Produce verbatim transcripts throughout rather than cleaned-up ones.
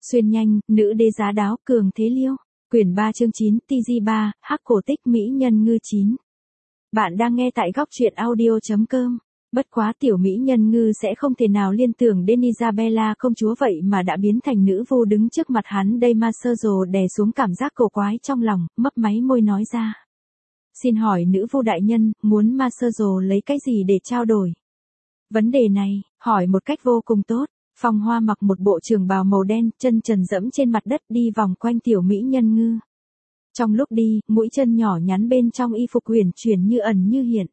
Xuyên nhanh, nữ đế giá đáo cường thế liêu. Quyển ba chương chín, tê giê ba, hắc cổ tích mỹ nhân ngư chín. Bạn đang nghe tại góc truyện audio chấm com. Bất quá tiểu mỹ nhân ngư sẽ không thể nào liên tưởng đến Isabella công chúa vậy mà đã biến thành nữ vu đứng trước mặt hắn đây. Marcelo đè xuống cảm giác cổ quái trong lòng, mấp máy môi nói ra. Xin hỏi nữ vu đại nhân, muốn Marcelo lấy cái gì để trao đổi? Vấn đề này, hỏi một cách vô cùng tốt. Phong Hoa mặc một bộ trường bào màu đen, chân trần dẫm trên mặt đất đi vòng quanh tiểu mỹ nhân ngư. Trong lúc đi, mũi chân nhỏ nhắn bên trong y phục huyền chuyển như ẩn như hiện.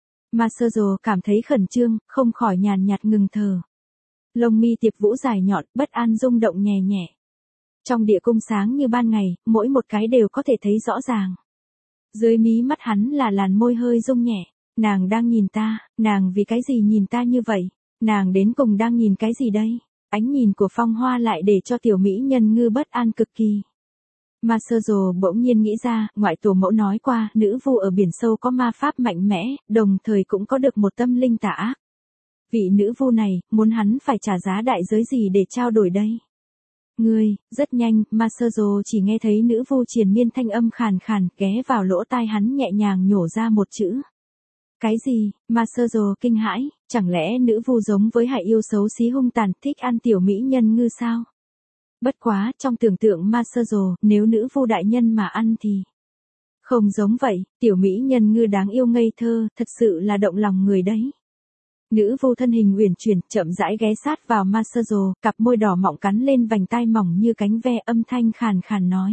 Marcelo cảm thấy khẩn trương, không khỏi nhàn nhạt ngừng thở. Lông mi tiệp vũ dài nhọn, bất an rung động nhẹ nhẹ. Trong địa cung sáng như ban ngày, mỗi một cái đều có thể thấy rõ ràng. Dưới mí mắt hắn là làn môi hơi rung nhẹ. Nàng đang nhìn ta, nàng vì cái gì nhìn ta như vậy? Nàng đến cùng đang nhìn cái gì đây? Ánh nhìn của Phong Hoa lại để cho tiểu mỹ nhân ngư bất an cực kỳ. Marcelo bỗng nhiên nghĩ ra, ngoại tổ mẫu nói qua, nữ vu ở biển sâu có ma pháp mạnh mẽ, đồng thời cũng có được một tâm linh tà ác. Vị nữ vu này, muốn hắn phải trả giá đại giới gì để trao đổi đây? Ngươi, rất nhanh, Marcelo chỉ nghe thấy nữ vu triền miên thanh âm khàn khàn, ghé vào lỗ tai hắn nhẹ nhàng nhổ ra một chữ. Cái gì? Marcelo kinh hãi, chẳng lẽ nữ vu giống với hải yêu xấu xí hung tàn thích ăn tiểu mỹ nhân ngư sao? Bất quá, trong tưởng tượng Marcelo, nếu nữ vu đại nhân mà ăn thì... Không giống vậy, tiểu mỹ nhân ngư đáng yêu ngây thơ, thật sự là động lòng người đấy. Nữ vu thân hình uyển chuyển, chậm rãi ghé sát vào Marcelo, cặp môi đỏ mọng cắn lên vành tai mỏng như cánh ve, âm thanh khàn khàn nói.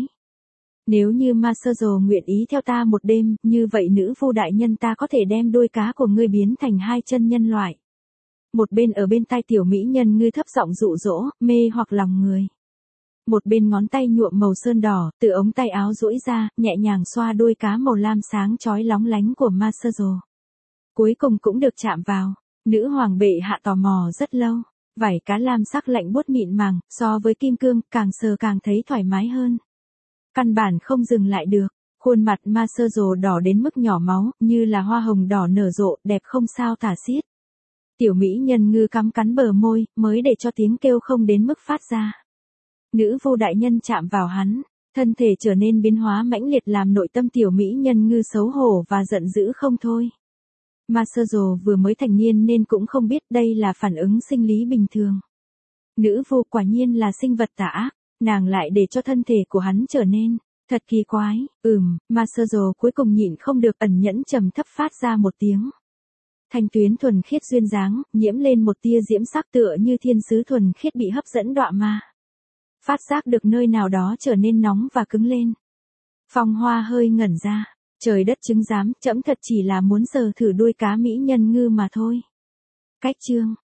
Nếu như Marcelo nguyện ý theo ta một đêm, như vậy nữ vu đại nhân ta có thể đem đuôi cá của ngươi biến thành hai chân nhân loại. Một bên ở bên tai tiểu mỹ nhân ngư thấp giọng dụ dỗ, mê hoặc lòng người. Một bên ngón tay nhuộm màu sơn đỏ, từ ống tay áo duỗi ra, nhẹ nhàng xoa đuôi cá màu lam sáng chói lóng lánh của Marcelo. Cuối cùng cũng được chạm vào. Nữ hoàng bệ hạ tò mò rất lâu. Vảy cá lam sắc lạnh buốt mịn màng, so với kim cương, càng sờ càng thấy thoải mái hơn. Căn bản không dừng lại được, khuôn mặt Marcelo đỏ đến mức nhỏ máu, như là hoa hồng đỏ nở rộ, đẹp không sao tả xiết. Tiểu mỹ nhân ngư cắm cắn bờ môi, mới để cho tiếng kêu không đến mức phát ra. Nữ vu đại nhân chạm vào hắn, thân thể trở nên biến hóa mãnh liệt làm nội tâm tiểu mỹ nhân ngư xấu hổ và giận dữ không thôi. Marcelo vừa mới thành niên nên cũng không biết đây là phản ứng sinh lý bình thường. Nữ vu quả nhiên là sinh vật tà ác. Nàng lại để cho thân thể của hắn trở nên, thật kỳ quái, ừm, Marcelo cuối cùng nhịn không được ẩn nhẫn trầm thấp phát ra một tiếng. Thanh tuyến thuần khiết duyên dáng, nhiễm lên một tia diễm sắc tựa như thiên sứ thuần khiết bị hấp dẫn đọa ma. Phát giác được nơi nào đó trở nên nóng và cứng lên. Phong Hoa hơi ngẩn ra, trời đất chứng giám, trẫm thật chỉ là muốn sờ thử đuôi cá mỹ nhân ngư mà thôi. Cách chương,